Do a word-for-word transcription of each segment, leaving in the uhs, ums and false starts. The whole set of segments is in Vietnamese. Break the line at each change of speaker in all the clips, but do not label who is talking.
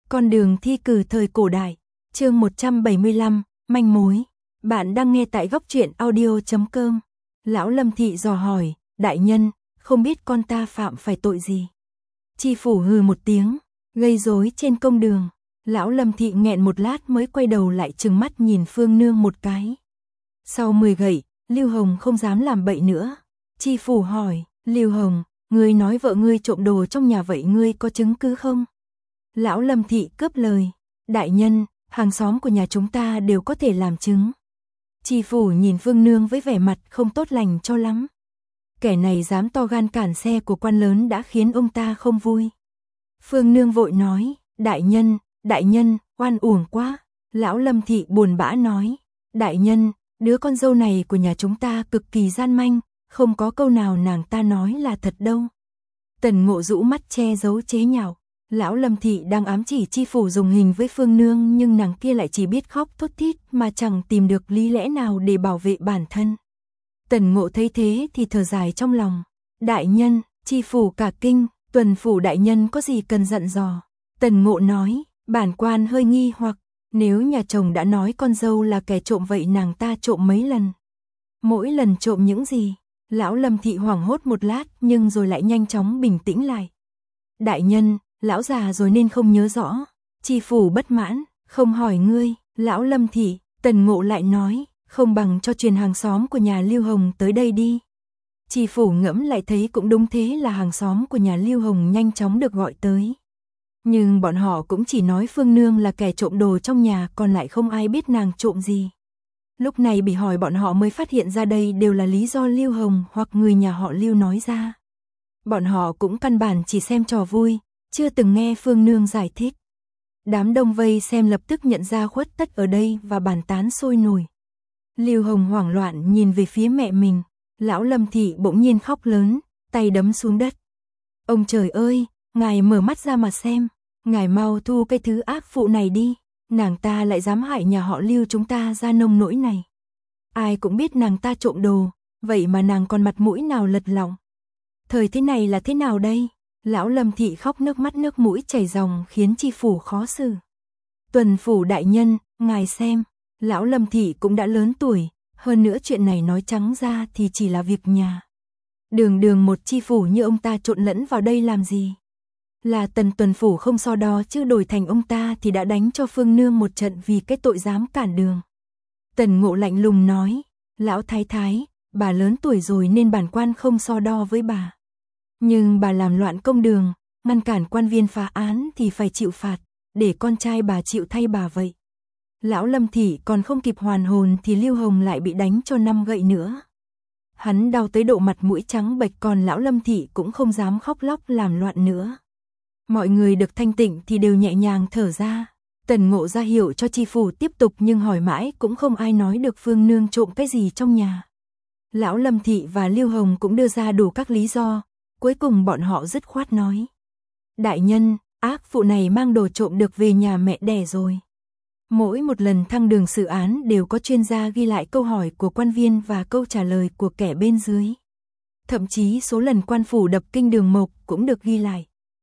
Con đường thi cử thời cổ đại, chương một trăm bảy mươi lăm, manh mối. Bạn đang nghe tại góc truyện audio chấm com. Lão Lâm Thị dò hỏi, đại nhân, không biết con ta phạm phải tội gì? Tri phủ hừ một tiếng, gây rối trên công đường. Lão Lâm Thị nghẹn một lát mới quay đầu lại trừng mắt nhìn Phương Nương một cái. Sau mười gậy, Lưu Hồng không dám làm bậy nữa. Tri phủ hỏi, Lưu Hồng, ngươi nói vợ ngươi trộm đồ trong nhà vậy ngươi có chứng cứ không? Lão Lâm Thị cướp lời, đại nhân, hàng xóm của nhà chúng ta đều có thể làm chứng. Tri phủ nhìn Phương Nương với vẻ mặt không tốt lành cho lắm. Kẻ này dám to gan cản xe của quan lớn đã khiến ông ta không vui. Phương Nương vội nói, đại nhân, đại nhân, oan uổng quá. Lão Lâm Thị buồn bã nói, đại nhân, đứa con dâu này của nhà chúng ta cực kỳ gian manh, không có câu nào nàng ta nói là thật đâu. Tần Ngộ rũ mắt che giấu chế nhạo. Lão Lâm Thị đang ám chỉ tri phủ dùng hình với Phương Nương, nhưng nàng kia lại chỉ biết khóc thút thít mà chẳng tìm được lý lẽ nào để bảo vệ bản thân. Tần Ngộ thấy thế thì thở dài trong lòng. Đại nhân, tri phủ cả kinh, tuần phủ đại nhân có gì cần dặn dò? Tần Ngộ nói, bản quan hơi nghi hoặc, nếu nhà chồng đã nói con dâu là kẻ trộm vậy nàng ta trộm mấy lần? Mỗi lần trộm những gì? Lão Lâm Thị hoảng hốt một lát nhưng rồi lại nhanh chóng bình tĩnh lại. Đại nhân, lão già rồi nên không nhớ rõ. Tri phủ bất mãn, không hỏi ngươi. Lão Lâm Thị, Tần Ngộ lại nói, không bằng cho truyền hàng xóm của nhà Lưu Hồng tới đây đi. Tri phủ ngẫm lại thấy cũng đúng, thế là hàng xóm của nhà Lưu Hồng nhanh chóng được gọi tới. Nhưng bọn họ cũng chỉ nói Phương Nương là kẻ trộm đồ trong nhà, còn lại không ai biết nàng trộm gì. Lúc này bị hỏi bọn họ mới phát hiện ra đây đều là lý do Lưu Hồng hoặc người nhà họ Lưu nói ra. Bọn họ cũng căn bản chỉ xem trò vui, chưa từng nghe Phương Nương giải thích. Đám đông vây xem lập tức nhận ra khuất tất ở đây và bàn tán sôi nổi. Lưu Hồng hoảng loạn nhìn về phía mẹ mình. Lão Lâm Thị bỗng nhiên khóc lớn, tay đấm xuống đất. Ông trời ơi, ngài mở mắt ra mà xem, ngài mau thu cái thứ ác phụ này đi. Nàng ta lại dám hại nhà họ Lưu chúng ta ra nông nỗi này. Ai cũng biết nàng ta trộm đồ, vậy mà nàng còn mặt mũi nào lật lọng. Thời thế này là thế nào đây? Lão Lâm Thị khóc nước mắt nước mũi chảy ròng khiến tri phủ khó xử. Tuần phủ đại nhân, ngài xem, Lão Lâm Thị cũng đã lớn tuổi, hơn nữa chuyện này nói trắng ra thì chỉ là việc nhà. Đường đường một tri phủ như ông ta trộn lẫn vào đây làm gì? Là Tần tuần phủ không so đo chứ đổi thành ông ta thì đã đánh cho Phương Nương một trận vì cái tội dám cản đường. Tần Ngộ lạnh lùng nói, lão thái thái, bà lớn tuổi rồi nên bản quan không so đo với bà. Nhưng bà làm loạn công đường, ngăn cản quan viên phá án thì phải chịu phạt, để con trai bà chịu thay bà vậy. Lão Lâm Thị còn không kịp hoàn hồn thì Lưu Hồng lại bị đánh cho năm gậy nữa. Hắn đau tới độ mặt mũi trắng bệch, còn lão Lâm Thị cũng không dám khóc lóc làm loạn nữa. Mọi người được thanh tịnh thì đều nhẹ nhàng thở ra. Tần Ngộ ra hiệu cho tri phủ tiếp tục nhưng hỏi mãi cũng không ai nói được Phương Nương trộm cái gì trong nhà. Lão Lâm Thị và Lưu Hồng cũng đưa ra đủ các lý do, cuối cùng bọn họ dứt khoát nói. Đại nhân, ác phụ này mang đồ trộm được về nhà mẹ đẻ rồi. Mỗi một lần thăng đường xử án đều có chuyên gia ghi lại câu hỏi của quan viên và câu trả lời của kẻ bên dưới. Thậm chí số lần quan phủ đập kinh đường mộc cũng được ghi lại.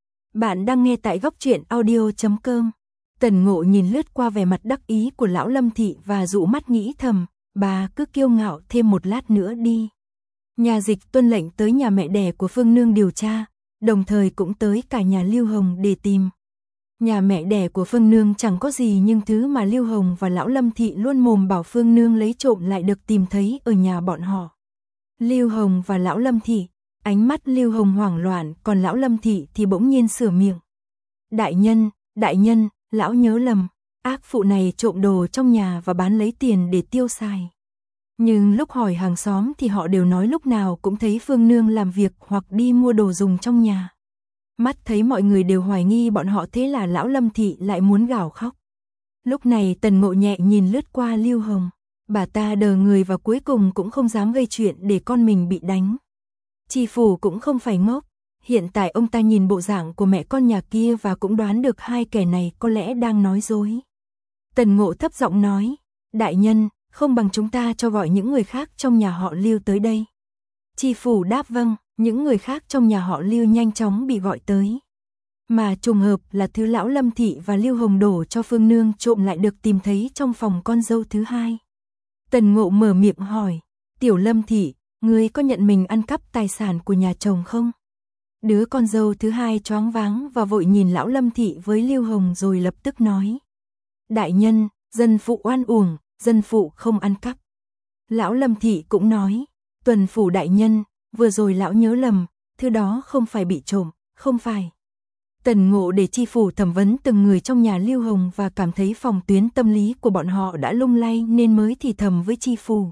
Bạn đang nghe tại góc truyện audio chấm com. Tần Ngộ nhìn lướt qua vẻ mặt đắc ý của lão Lâm Thị và dụ mắt nghĩ thầm, bà cứ kiêu ngạo thêm một lát nữa đi. Nhà dịch tuân lệnh tới nhà mẹ đẻ của Phương Nương điều tra, đồng thời cũng tới cả nhà Lưu Hồng để tìm. Nhà mẹ đẻ của Phương Nương chẳng có gì, nhưng thứ mà Lưu Hồng và lão Lâm Thị luôn mồm bảo Phương Nương lấy trộm lại được tìm thấy ở nhà bọn họ. Lưu Hồng và lão Lâm Thị, ánh mắt Lưu Hồng hoảng loạn, còn lão Lâm Thị thì bỗng nhiên sửa miệng. Đại nhân, đại nhân, lão nhớ lầm, ác phụ này trộm đồ trong nhà và bán lấy tiền để tiêu xài. Nhưng lúc hỏi hàng xóm thì họ đều nói lúc nào cũng thấy Phương Nương làm việc hoặc đi mua đồ dùng trong nhà. Mắt thấy mọi người đều hoài nghi bọn họ, thế là lão Lâm Thị lại muốn gào khóc. Lúc này Tần Ngộ nhẹ nhìn lướt qua Lưu Hồng, bà ta đờ người và cuối cùng cũng không dám gây chuyện để con mình bị đánh. Tri phủ cũng không phải ngốc, hiện tại ông ta nhìn bộ dạng của mẹ con nhà kia và cũng đoán được hai kẻ này có lẽ đang nói dối. Tần Ngộ thấp giọng nói, đại nhân, không bằng chúng ta cho gọi những người khác trong nhà họ Lưu tới đây. Tri phủ đáp vâng, những người khác trong nhà họ Lưu nhanh chóng bị gọi tới. Mà trùng hợp là thứ lão Lâm Thị và Lưu Hồng đổ cho Phương Nương trộm lại được tìm thấy trong phòng con dâu thứ hai. Tần Ngộ mở miệng hỏi, Tiểu Lâm Thị, ngươi có nhận mình ăn cắp tài sản của nhà chồng không? Đứa con dâu thứ hai choáng váng và vội nhìn lão Lâm Thị với Lưu Hồng rồi lập tức nói. Đại nhân, dân phụ oan uổng, dân phụ không ăn cắp. Lão Lâm Thị cũng nói, tuần phủ đại nhân, vừa rồi lão nhớ lầm, thứ đó không phải bị trộm, không phải. Tần Ngộ để chi phủ thẩm vấn từng người trong nhà Lưu Hồng và cảm thấy phòng tuyến tâm lý của bọn họ đã lung lay nên mới thì thầm với chi phủ.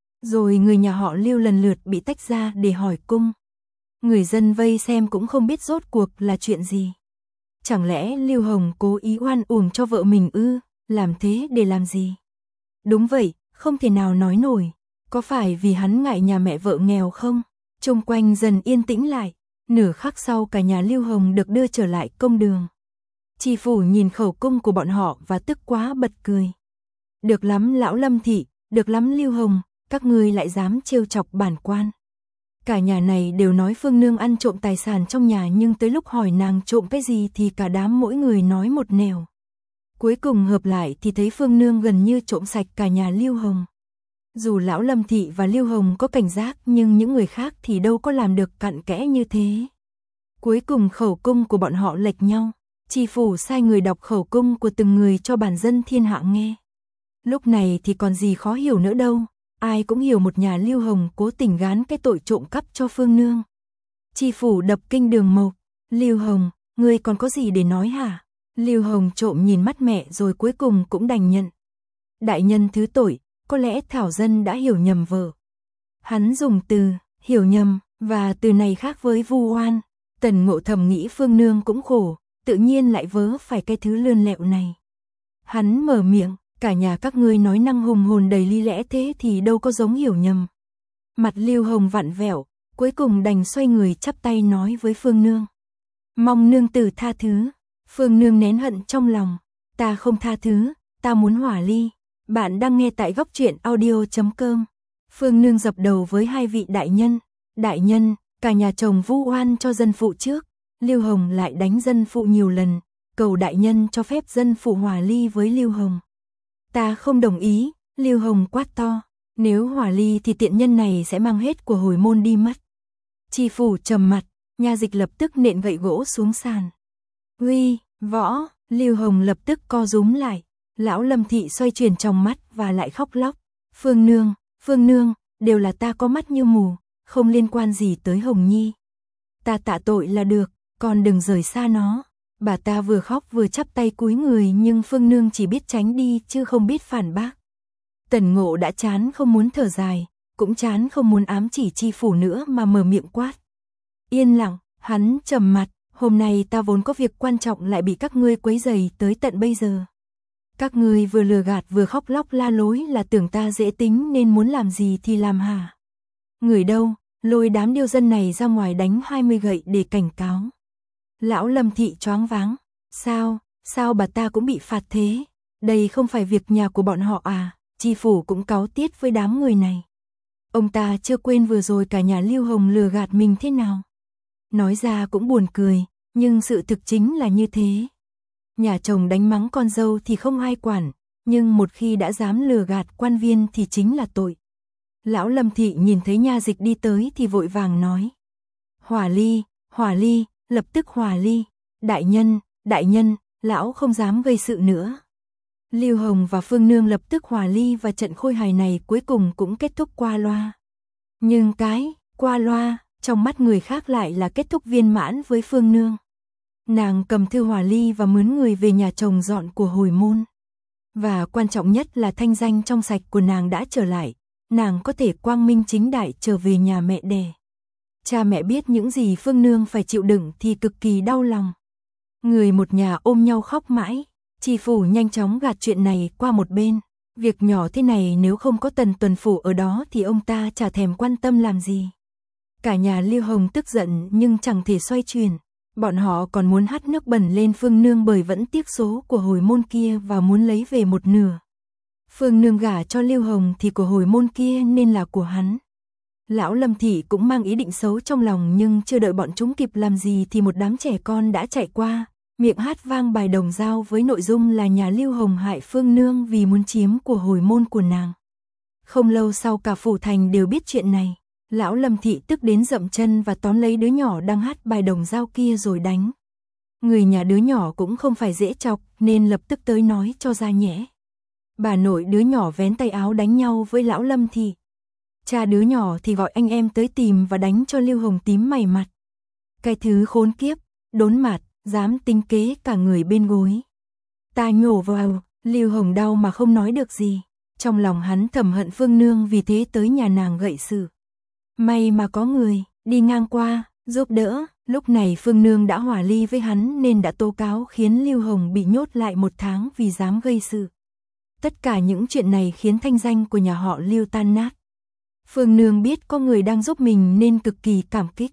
Rồi người nhà họ Lưu lần lượt bị tách ra để hỏi cung. Người dân vây xem cũng không biết rốt cuộc là chuyện gì. Chẳng lẽ Lưu Hồng cố ý oan uổng cho vợ mình ư, làm thế để làm gì? Đúng vậy, không thể nào nói nổi. Có phải vì hắn ngại nhà mẹ vợ nghèo không? Xung quanh dần yên tĩnh lại. Nửa khắc sau cả nhà Lưu Hồng được đưa trở lại công đường. Chi phủ nhìn khẩu cung của bọn họ và tức quá bật cười. Được lắm lão Lâm Thị, được lắm Lưu Hồng, các ngươi lại dám trêu chọc bản quan. Cả nhà này đều nói Phương Nương ăn trộm tài sản trong nhà nhưng tới lúc hỏi nàng trộm cái gì thì cả đám mỗi người nói một nẻo. Cuối cùng hợp lại thì thấy Phương Nương gần như trộm sạch cả nhà Lưu Hồng. Dù lão Lâm Thị và Lưu Hồng có cảnh giác nhưng những người khác thì đâu có làm được cặn kẽ như thế. Cuối cùng khẩu cung của bọn họ lệch nhau. Chi phủ sai người đọc khẩu cung của từng người cho bản dân thiên hạ nghe. Lúc này thì còn gì khó hiểu nữa đâu. Ai cũng hiểu một nhà Lưu Hồng cố tình gán cái tội trộm cắp cho Phương Nương. Chi phủ đập kinh đường mộc. Lưu Hồng, ngươi còn có gì để nói hả? Lưu Hồng trộm nhìn mắt mẹ rồi cuối cùng cũng đành nhận. Đại nhân thứ tội, có lẽ Thảo Dân đã hiểu nhầm vợ. Hắn dùng từ hiểu nhầm và từ này khác với vu oan. Tần Ngộ thầm nghĩ Phương Nương cũng khổ, tự nhiên lại vớ phải cái thứ lươn lẹo này. Hắn mở miệng, cả nhà các ngươi nói năng hùng hồn đầy lý lẽ thế thì đâu có giống hiểu nhầm. Mặt Lưu Hồng vặn vẹo, cuối cùng đành xoay người chắp tay nói với Phương Nương. Mong nương tử tha thứ. Phương Nương nén hận trong lòng. Ta không tha thứ, ta muốn hỏa ly. Bạn đang nghe tại góc truyện audio chấm com. Phương Nương dập đầu với hai vị đại nhân. Đại nhân, cả nhà chồng vu oan cho dân phụ trước. Lưu Hồng lại đánh dân phụ nhiều lần. Cầu đại nhân cho phép dân phụ hỏa ly với Lưu Hồng. Ta không đồng ý, Lưu Hồng quát to. Nếu hỏa ly thì tiện nhân này sẽ mang hết của hồi môn đi mất. Chi phủ trầm mặt, nha dịch lập tức nện gậy gỗ xuống sàn. Uy, võ, Lưu Hồng lập tức co rúm lại. Lão Lâm Thị xoay chuyển trong mắt và lại khóc lóc. Phương Nương, Phương Nương, đều là ta có mắt như mù, không liên quan gì tới Hồng Nhi. Ta tạ tội là được, còn đừng rời xa nó. Bà ta vừa khóc vừa chắp tay cúi người nhưng Phương Nương chỉ biết tránh đi chứ không biết phản bác. Tần Ngộ đã chán không muốn thở dài, cũng chán không muốn ám chỉ chi phủ nữa mà mở miệng quát. Yên lặng, hắn trầm mặt, hôm nay ta vốn có việc quan trọng lại bị các ngươi quấy rầy tới tận bây giờ. Các ngươi vừa lừa gạt vừa khóc lóc la lối là tưởng ta dễ tính nên muốn làm gì thì làm hả? Người đâu, lôi đám điêu dân này ra ngoài đánh hai mươi gậy để cảnh cáo. Lão Lâm Thị choáng váng, sao, sao bà ta cũng bị phạt thế? Đây không phải việc nhà của bọn họ à? Chi phủ cũng cáu tiết với đám người này. Ông ta chưa quên vừa rồi cả nhà Lưu Hồng lừa gạt mình thế nào. Nói ra cũng buồn cười, nhưng sự thực chính là như thế. Nhà chồng đánh mắng con dâu thì không ai quản, nhưng một khi đã dám lừa gạt quan viên thì chính là tội. Lão Lâm Thị nhìn thấy nha dịch đi tới thì vội vàng nói. Hỏa ly, hỏa ly, lập tức hỏa ly. Đại nhân, đại nhân, lão không dám gây sự nữa. Lưu Hồng và Phương Nương lập tức hỏa ly và trận khôi hài này cuối cùng cũng kết thúc qua loa. Nhưng cái, qua loa, trong mắt người khác lại là kết thúc viên mãn với Phương Nương. Nàng cầm thư hỏa ly và mướn người về nhà chồng dọn của hồi môn. Và quan trọng nhất là thanh danh trong sạch của nàng đã trở lại, nàng có thể quang minh chính đại trở về nhà mẹ đẻ. Cha mẹ biết những gì Phương Nương phải chịu đựng thì cực kỳ đau lòng. Người một nhà ôm nhau khóc mãi, chi phủ nhanh chóng gạt chuyện này qua một bên. Việc nhỏ thế này nếu không có Tần tuần phủ ở đó thì ông ta chả thèm quan tâm làm gì. Cả nhà Lưu Hồng tức giận nhưng chẳng thể xoay chuyển. Bọn họ còn muốn hắt nước bẩn lên Phương Nương bởi vẫn tiếc số của hồi môn kia và muốn lấy về một nửa. Phương Nương gả cho Lưu Hồng thì của hồi môn kia nên là của hắn. Lão Lâm Thị cũng mang ý định xấu trong lòng, nhưng chưa đợi bọn chúng kịp làm gì thì một đám trẻ con đã chạy qua, miệng hát vang bài đồng dao với nội dung là nhà Lưu Hồng hại Phương Nương vì muốn chiếm của hồi môn của nàng. Không lâu sau cả phủ thành đều biết chuyện này, Lão Lâm Thị tức đến dậm chân và tóm lấy đứa nhỏ đang hát bài đồng dao kia rồi đánh. Người nhà đứa nhỏ cũng không phải dễ chọc nên lập tức tới nói cho ra nhẽ. Bà nội đứa nhỏ vén tay áo đánh nhau với Lão Lâm Thị. Cha đứa nhỏ thì gọi anh em tới tìm và đánh cho Lưu Hồng tím mày mặt. Cái thứ khốn kiếp, đốn mặt, dám tính kế cả người bên gối. Ta nhổ vào, Lưu Hồng đau mà không nói được gì. Trong lòng hắn thầm hận Phương Nương vì thế tới nhà nàng gậy sự. May mà có người đi ngang qua, giúp đỡ. Lúc này Phương Nương đã hòa ly với hắn nên đã tố cáo khiến Lưu Hồng bị nhốt lại một tháng vì dám gây sự. Tất cả những chuyện này khiến thanh danh của nhà họ Lưu tan nát. Phương Nương biết có người đang giúp mình nên cực kỳ cảm kích.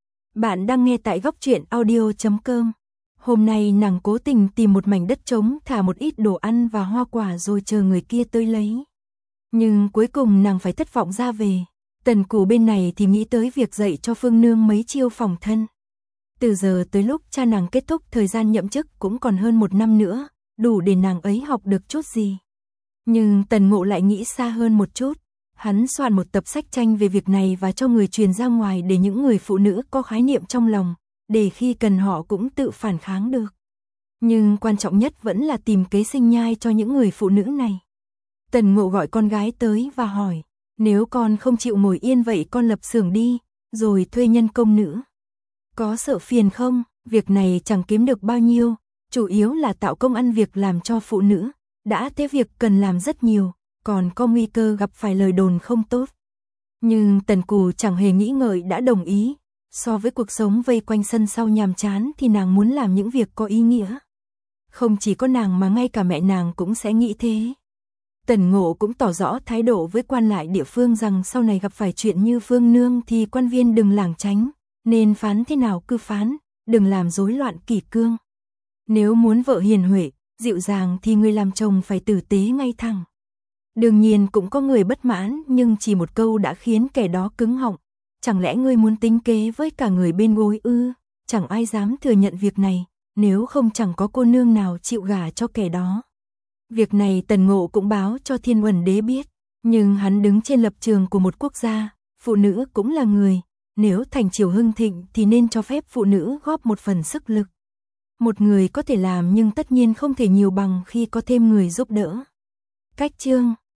Bạn đang nghe tại góc truyện audio chấm com. Hôm nay nàng cố tình tìm một mảnh đất trống, thả một ít đồ ăn và hoa quả rồi chờ người kia tới lấy. Nhưng cuối cùng nàng phải thất vọng ra về. Tần Cù bên này thì nghĩ tới việc dạy cho Phương Nương mấy chiêu phòng thân. Từ giờ tới lúc cha nàng kết thúc thời gian nhậm chức cũng còn hơn một năm nữa, đủ để nàng ấy học được chút gì. Nhưng Tần Ngộ lại nghĩ xa hơn một chút. Hắn soạn một tập sách tranh về việc này và cho người truyền ra ngoài để những người phụ nữ có khái niệm trong lòng, để khi cần họ cũng tự phản kháng được. Nhưng quan trọng nhất vẫn là tìm kế sinh nhai cho những người phụ nữ này. Tần Ngộ gọi con gái tới và hỏi, nếu con không chịu ngồi yên vậy con lập xưởng đi, rồi thuê nhân công nữ. Có sợ phiền không? Việc này chẳng kiếm được bao nhiêu, chủ yếu là tạo công ăn việc làm cho phụ nữ. Đã thế việc cần làm rất nhiều, còn có nguy cơ gặp phải lời đồn không tốt. Nhưng Tần Cù chẳng hề nghĩ ngợi đã đồng ý. So với cuộc sống vây quanh sân sau nhàm chán thì nàng muốn làm những việc có ý nghĩa. Không chỉ có nàng mà ngay cả mẹ nàng cũng sẽ nghĩ thế. Tần Ngộ cũng tỏ rõ thái độ với quan lại địa phương rằng sau này gặp phải chuyện như Phương Nương thì quan viên đừng lảng tránh, nên phán thế nào cứ phán, đừng làm rối loạn kỷ cương. Nếu muốn vợ hiền huệ, dịu dàng thì người làm chồng phải tử tế ngay thẳng. Đương nhiên cũng có người bất mãn, nhưng chỉ một câu đã khiến kẻ đó cứng họng. Chẳng lẽ ngươi muốn tính kế với cả người bên gối ư? Chẳng ai dám thừa nhận việc này, nếu không chẳng có cô nương nào chịu gả cho kẻ đó. Việc này Tần Ngộ cũng báo cho Thiên Uẩn Đế biết, nhưng hắn đứng trên lập trường của một quốc gia, phụ nữ cũng là người, nếu thành triều hưng thịnh thì nên cho phép phụ nữ góp một phần sức lực. Một người có thể làm nhưng tất nhiên không thể nhiều bằng khi có thêm người giúp đỡ. Cách chương